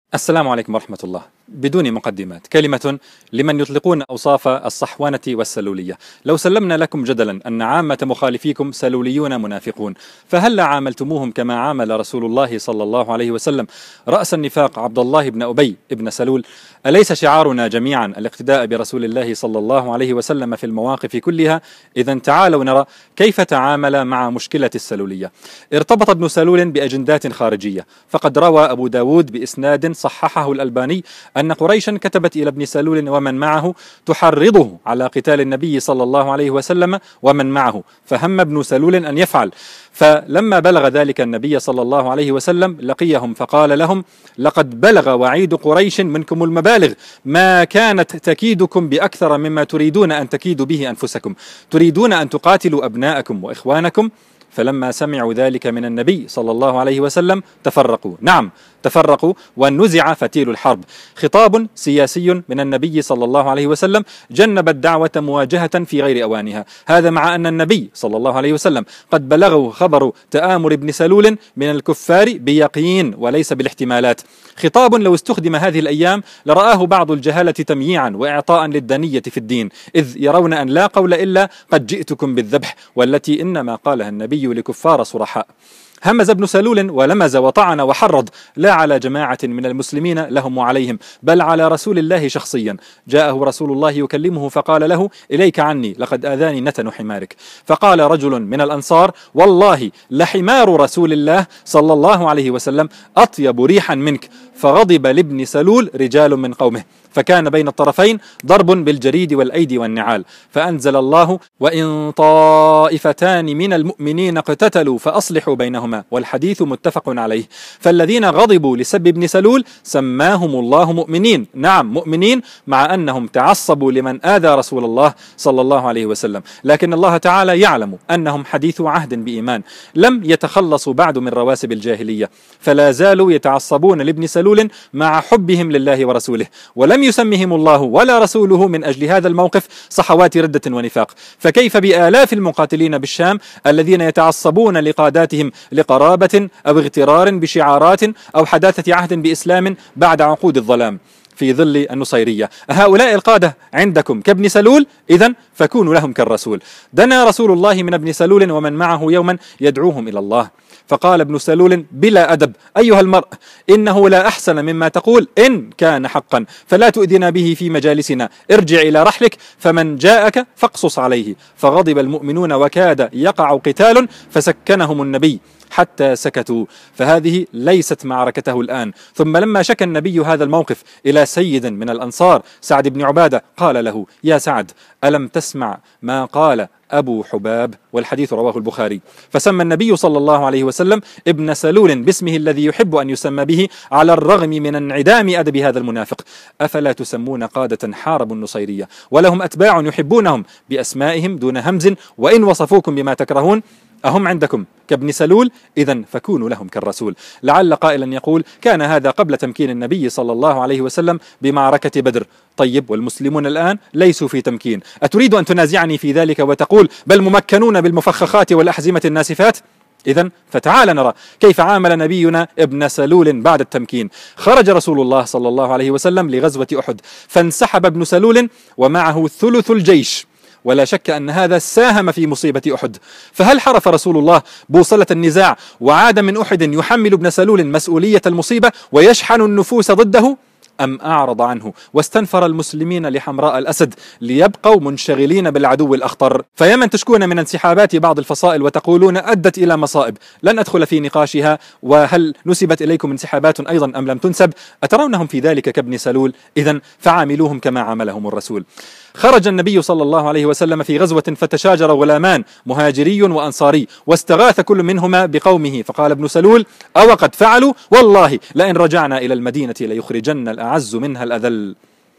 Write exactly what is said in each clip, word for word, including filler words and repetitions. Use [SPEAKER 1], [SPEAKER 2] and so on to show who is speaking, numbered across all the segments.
[SPEAKER 1] السلام عليكم ورحمة الله. بدون مقدمات، كلمة لمن يطلقون أوصاف الصحوانة والسلولية. لو سلمنا لكم جدلا أن عامة مخالفيكم سلوليون منافقون، فهل عاملتموهم كما عامل رسول الله صلى الله عليه وسلم رأس النفاق عبد الله بن أبي بن سلول؟ أليس شعارنا جميعا الاقتداء برسول الله صلى الله عليه وسلم في المواقف كلها؟ إذن تعالوا نرى كيف تعامل مع مشكلة السلولية. ارتبط ابن سلول بأجندات خارجية، فقد روى أبو داود بإسناد صححه الألباني أن قريشا كتبت إلى ابن سلول ومن معه تحرضه على قتال النبي صلى الله عليه وسلم ومن معه، فهم ابن سلول أن يفعل. فلما بلغ ذلك النبي صلى الله عليه وسلم لقيهم فقال لهم: لقد بلغ وعيد قريش منكم المبالغ، ما كانت تكيدكم بأكثر مما تريدون أن تكيدوا به أنفسكم، تريدون أن تقاتلوا أبناءكم وإخوانكم. فلما سمعوا ذلك من النبي صلى الله عليه وسلم تفرقوا، نعم تفرقوا، ونزع فتيل الحرب. خطاب سياسي من النبي صلى الله عليه وسلم جنب الدعوة مواجهة في غير أوانها، هذا مع أن النبي صلى الله عليه وسلم قد بلغه خبر تآمر ابن سلول من الكفار بيقين وليس بالاحتمالات. خطاب لو استخدم هذه الأيام لرآه بعض الجهالة تمييعا وإعطاء للدنية في الدين، إذ يرون أن لا قول إلا قد جئتكم بالذبح، والتي إنما قالها النبي لكفار صرحاء. همز ابن سلول ولمز وطعن وحرض، لا على جماعة من المسلمين لهم وعليهم، بل على رسول الله شخصيا. جاءه رسول الله يكلمه فقال له: إليك عني، لقد آذاني نتن حمارك. فقال رجل من الأنصار: والله لحمار رسول الله صلى الله عليه وسلم أطيب ريحا منك. فغضب لابن سلول رجال من قومه، فكان بين الطرفين ضرب بالجريد والأيدي والنعال. فأنزل الله: وإن طائفتان من المؤمنين اقتتلوا فأصلحوا بينهما، والحديث متفق عليه. فالذين غضبوا لسب ابن سلول سماهم الله مؤمنين، نعم مؤمنين، مع أنهم تعصبوا لمن آذى رسول الله صلى الله عليه وسلم، لكن الله تعالى يعلم أنهم حديث عهد بإيمان، لم يتخلصوا بعد من رواسب الجاهلية، فلا زالوا يتعصبون لابن سلول مع حبهم لله ورسوله، ولم يسمهم الله ولا رسوله من أجل هذا الموقف صحوات ردة ونفاق. فكيف بآلاف المقاتلين بالشام الذين يتعصبون لقاداتهم لقرابة أو اغترار بشعارات أو حداثة عهد بإسلام بعد عقود الظلام في ظل النصيرية؟ هؤلاء القادة عندكم كابن سلول، إذن فكونوا لهم كالرسول. دنا رسول الله من ابن سلول ومن معه يوما يدعوهم إلى الله، فقال ابن سلول بلا أدب: أيها المرء، إنه لا أحسن مما تقول، إن كان حقا فلا تؤذنا به في مجالسنا، ارجع إلى رحلك، فمن جاءك فاقصص عليه. فغضب المؤمنون وكاد يقع قتال، فسكنهم النبي حتى سكتوا. فهذه ليست معركته الآن. ثم لما شكى النبي هذا الموقف إلى سيد من الأنصار سعد بن عبادة قال له: يا سعد، ألم تسمع ما قال أبو حباب؟ والحديث رواه البخاري. فسمى النبي صلى الله عليه وسلم ابن سلول باسمه الذي يحب أن يسمى به، على الرغم من انعدام أدب هذا المنافق. أفلا تسمون قادة حاربوا النصيرية ولهم أتباع يحبونهم بأسمائهم دون همز، وإن وصفوكم بما تكرهون؟ أهم عندكم كابن سلول؟ إذن فكونوا لهم كالرسول. لعل قائلا يقول: كان هذا قبل تمكين النبي صلى الله عليه وسلم بمعركة بدر. طيب، والمسلمون الآن ليسوا في تمكين، أتريد أن تنازعني في ذلك وتقول بل ممكنون بالمفخخات والأحزمة الناسفات؟ إذن فتعال نرى كيف عامل نبينا ابن سلول بعد التمكين. خرج رسول الله صلى الله عليه وسلم لغزوة أحد، فانسحب ابن سلول ومعه ثلث الجيش، ولا شك أن هذا ساهم في مصيبة أحد. فهل حرف رسول الله بوصلة النزاع وعاد من أحد يحمل ابن سلول مسؤولية المصيبة ويشحن النفوس ضده، أم أعرض عنه واستنفر المسلمين لحمراء الأسد ليبقوا منشغلين بالعدو الأخطر؟ فيا من تشكون من انسحابات بعض الفصائل وتقولون أدت إلى مصائب، لن أدخل في نقاشها، وهل نسبت إليكم انسحابات أيضا أم لم تنسب؟ أترونهم في ذلك كابن سلول؟ إذن فعاملوهم كما عاملهم الرسول. خرج النبي صلى الله عليه وسلم في غزوة، فتشاجر غلامان مهاجري وأنصاري، واستغاث كل منهما بقومه، فقال ابن سلول: أو قد فعلوا، والله لئن رجعنا إلى المدينة ليخرجن الأعز منها الأذل.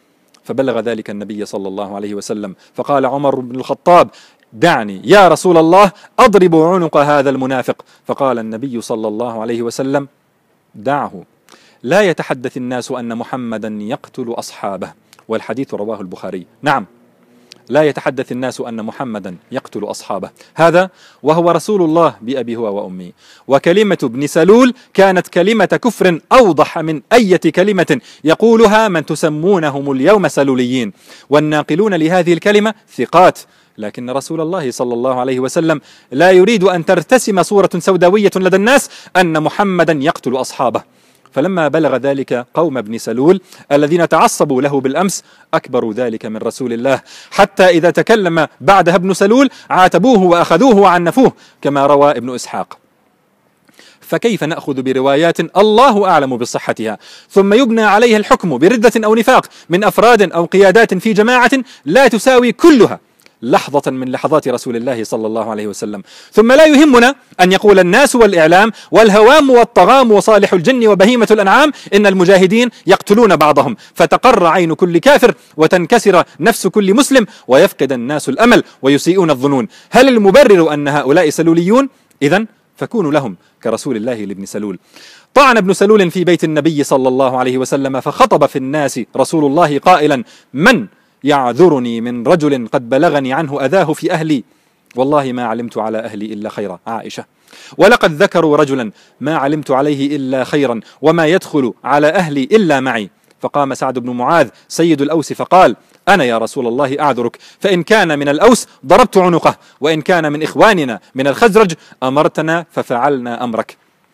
[SPEAKER 1] فبلغ ذلك النبي صلى الله عليه وسلم، فقال عمر بن الخطاب: دعني يا رسول الله أضرب عنق هذا المنافق. فقال النبي صلى الله عليه وسلم: دعه، لا يتحدث الناس أن محمدا يقتل أصحابه. والحديث رواه البخاري. نعم، لا يتحدث الناس أن محمدا يقتل أصحابه. هذا وهو رسول الله بأبي هو وأمي. وكلمة ابن سلول كانت كلمة كفر أوضح من أي كلمة يقولها من تسمونهم اليوم سلوليين، والناقلون لهذه الكلمة ثقات. لكن رسول الله صلى الله عليه وسلم لا يريد أن ترتسم صورة سوداوية لدى الناس أن محمدا يقتل أصحابه. فلما بلغ ذلك قوم ابن سلول الذين تعصبوا له بالأمس أكبروا ذلك من رسول الله، حتى إذا تكلم بعدها ابن سلول عاتبوه وأخذوه وعنفوه كما روى ابن إسحاق. فكيف نأخذ بروايات الله أعلم بصحتها ثم يبنى عليها الحكم بردة أو نفاق من أفراد أو قيادات في جماعة لا تساوي كلها لحظة من لحظات رسول الله صلى الله عليه وسلم، ثم لا يهمنا أن يقول الناس والإعلام والهوام والطغام وصالح الجن وبهيمة الأنعام إن المجاهدين يقتلون بعضهم، فتقر عين كل كافر وتنكسر نفس كل مسلم ويفقد الناس الأمل ويسيئون الظنون. هل المبرر أن هؤلاء سلوليون؟ إذن فكونوا لهم كرسول الله لابن سلول. طعن ابن سلول في بيت النبي صلى الله عليه وسلم فخطب في الناس رسول الله قائلا: من يعذرني من رجل قد بلغني عنه أذاه في أهلي؟ والله ما علمت على أهلي إلا خيرا. عائشة: ولقد ذكروا رجلا ما علمت عليه إلا خيرا وما يدخل على أهلي إلا معي. فقام سعد بن معاذ سيد الأوس فقال: أنا يا رسول الله أعذرك، فإن كان من الأوس ضربت عنقه، وإن كان من إخواننا من الخزرج أمرتنا ففعلنا أمرك.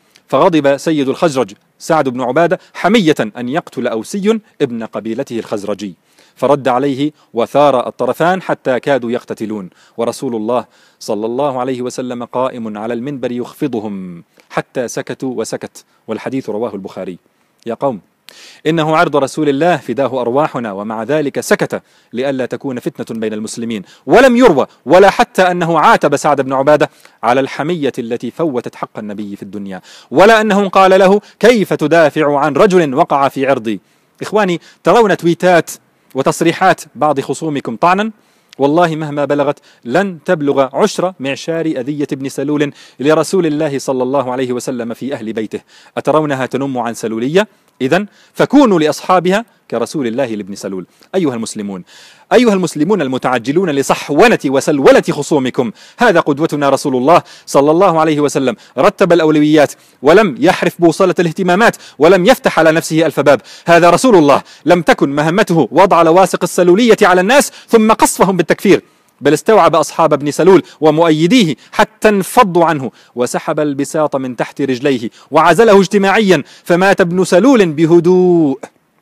[SPEAKER 1] فغضب سيد الخزرج سعد بن عبادة حمية أن يقتل أوسي ابن قبيلته الخزرجي، فرد عليه وثار الطرفان حتى كادوا يقتتلون، ورسول الله صلى الله عليه وسلم قائم على المنبر يخفضهم حتى سكتوا وسكت، والحديث رواه البخاري. يا قوم، إنه عرض رسول الله فداه أرواحنا، ومع ذلك سكت لئلا تكون فتنة بين المسلمين. ولم يروى ولا حتى أنه عاتب سعد بن عبادة على الحمية التي فوتت حق النبي في الدنيا، ولا أنه قال له: كيف تدافع عن رجل وقع في عرضي؟ إخواني، ترون تويتات وتصريحات بعض خصومكم طعنا، والله مهما بلغت لن تبلغ عشر معشار أذية ابن سلول لرسول الله صلى الله عليه وسلم في أهل بيته. أترونها تنم عن سلولية؟ إذن فكونوا لأصحابها كرسول الله لابن سلول. أيها المسلمون أيها المسلمون المتعجلون لصحونة وسلولة خصومكم، هذا قدوتنا رسول الله صلى الله عليه وسلم، رتب الأولويات ولم يحرف بوصلة الاهتمامات ولم يفتح على نفسه ألف باب. هذا رسول الله لم تكن مهمته وضع لواصق السلولية على الناس ثم قصفهم بالتكفير، بل استوعب أصحاب ابن سلول ومؤيديه حتى انفضوا عنه وسحب البساط من تحت رجليه وعزله اجتماعيا، فمات ابن سلول بهدوء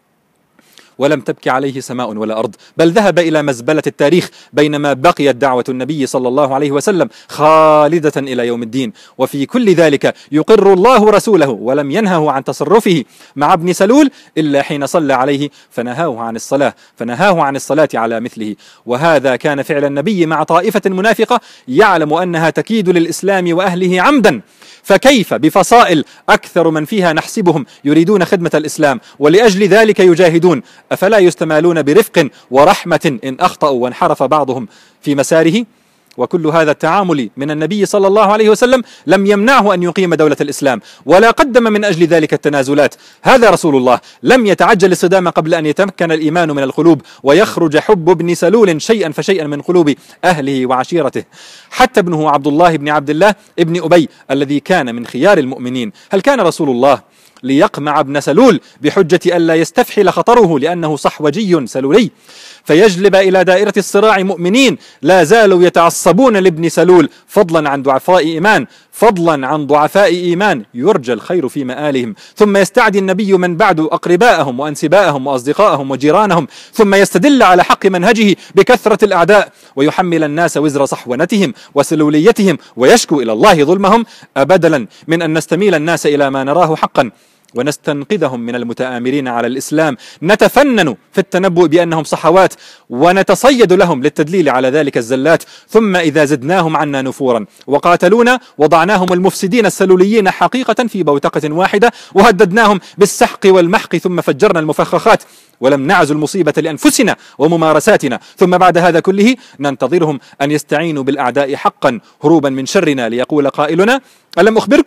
[SPEAKER 1] ولم تبكي عليه سماء ولا أرض، بل ذهب إلى مزبلة التاريخ، بينما بقيت دعوة النبي صلى الله عليه وسلم خالدة إلى يوم الدين. وفي كل ذلك يقر الله رسوله ولم ينهه عن تصرفه مع ابن سلول إلا حين صلى عليه فنهاه عن الصلاة فنهاه عن الصلاة على مثله. وهذا كان فعل النبي مع طائفة منافقة يعلم أنها تكيد للإسلام وأهله عمدا، فكيف بفصائل أكثر من فيها نحسبهم يريدون خدمة الإسلام ولأجل ذلك يجاهدون؟ أفلا يستمالون برفق ورحمة إن أخطأوا وانحرف بعضهم في مساره؟ وكل هذا التعامل من النبي صلى الله عليه وسلم لم يمنعه أن يقيم دولة الإسلام، ولا قدم من أجل ذلك التنازلات. هذا رسول الله لم يتعجل الصدام قبل أن يتمكن الإيمان من القلوب ويخرج حب ابن سلول شيئا فشيئا من قلوب أهله وعشيرته. حتى ابنه عبد الله بن عبد الله ابن أبي الذي كان من خيار المؤمنين، هل كان رسول الله ليقمع ابن سلول بحجة ألا يستفحل خطره لأنه صحوجي سلولي فيجلب إلى دائرة الصراع مؤمنين لا زالوا يتعصبون لابن سلول، فضلا عن ضعفاء إيمان فضلا عن ضعفاء إيمان يرجى الخير في مآلهم، ثم يستعدي النبي من بعد أقرباءهم وأنسباءهم وأصدقاءهم وجيرانهم، ثم يستدل على حق منهجه بكثرة الأعداء ويحمل الناس وزر صحونتهم وسلوليتهم ويشكو إلى الله ظلمهم، أبدلا من أن نستميل الناس إلى ما نراه حقا ونستنقذهم من المتآمرين على الإسلام، نتفنن في التنبؤ بأنهم صحوات ونتصيد لهم للتدليل على ذلك الزلات، ثم إذا زدناهم عنا نفورا وقاتلونا وضعناهم المفسدين السلوليين حقيقة في بوتقة واحدة وهددناهم بالسحق والمحق، ثم فجرنا المفخخات ولم نعزل المصيبة لأنفسنا وممارساتنا، ثم بعد هذا كله ننتظرهم أن يستعينوا بالأعداء حقا هروبا من شرنا، ليقول قائلنا: ألم أخبركم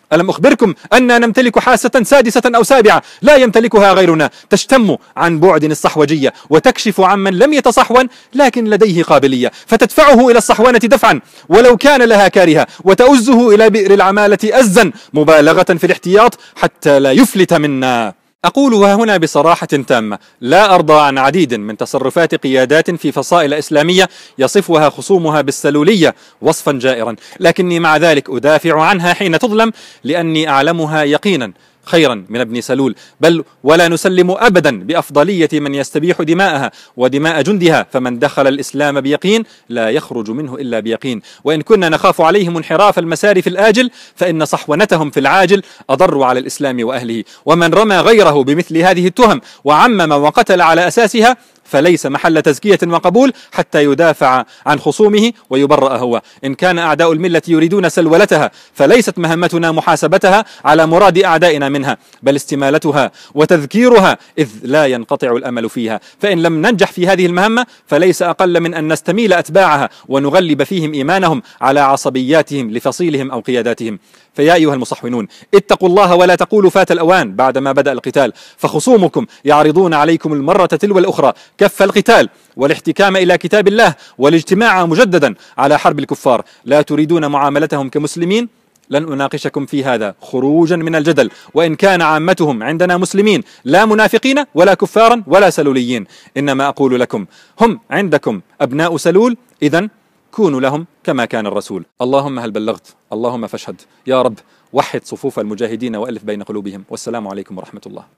[SPEAKER 1] ألم أخبركم أننا نمتلك حاسة سادسة أو سابعة لا يمتلكها غيرنا، تشتم عن بعد الصحوجية وتكشف عمن لم يتصحون لكن لديه قابلية، فتدفعه إلى الصحوانة دفعا ولو كان لها كارهة، وتؤزه إلى بئر العمالة أزا مبالغة في الاحتياط حتى لا يفلت منا. أقولها هنا بصراحة تامة، لا أرضى عن عديد من تصرفات قيادات في فصائل إسلامية يصفها خصومها بالسلولية وصفا جائرا، لكني مع ذلك أدافع عنها حين تظلم، لأني أعلمها يقينا خيرا من ابن سلول، بل ولا نسلم أبدا بأفضلية من يستبيح دماءها ودماء جندها، فمن دخل الإسلام بيقين لا يخرج منه إلا بيقين. وإن كنا نخاف عليهم انحراف المسار في الآجل فإن صحونتهم في العاجل أضر على الإسلام وأهله، ومن رمى غيره بمثل هذه التهم وعمم وقتل على أساسها فليس محل تزكية وقبول حتى يدافع عن خصومه ويبرأ هو. إن كان أعداء الملة يريدون سلولتها فليست مهمتنا محاسبتها على مراد أعدائنا منها، بل استمالتها وتذكيرها، إذ لا ينقطع الأمل فيها. فإن لم ننجح في هذه المهمة فليس أقل من أن نستميل أتباعها ونغلب فيهم إيمانهم على عصبياتهم لفصيلهم أو قياداتهم. فيا أيها المصحونون اتقوا الله ولا تقولوا فات الأوان بعدما بدأ القتال، فخصومكم يعرضون عليكم المرة تلو الأخرى كف القتال والاحتكام إلى كتاب الله والاجتماع مجددا على حرب الكفار. لا تريدون معاملتهم كمسلمين؟ لن أناقشكم في هذا خروجا من الجدل، وإن كان عامتهم عندنا مسلمين لا منافقين ولا كفارا ولا سلوليين. إنما أقول لكم هم عندكم أبناء سلول، إذن كونوا لهم كما كان الرسول. اللهم هل بلغت؟ اللهم فاشهد. يا رب وحد صفوف المجاهدين وألف بين قلوبهم. والسلام عليكم ورحمة الله.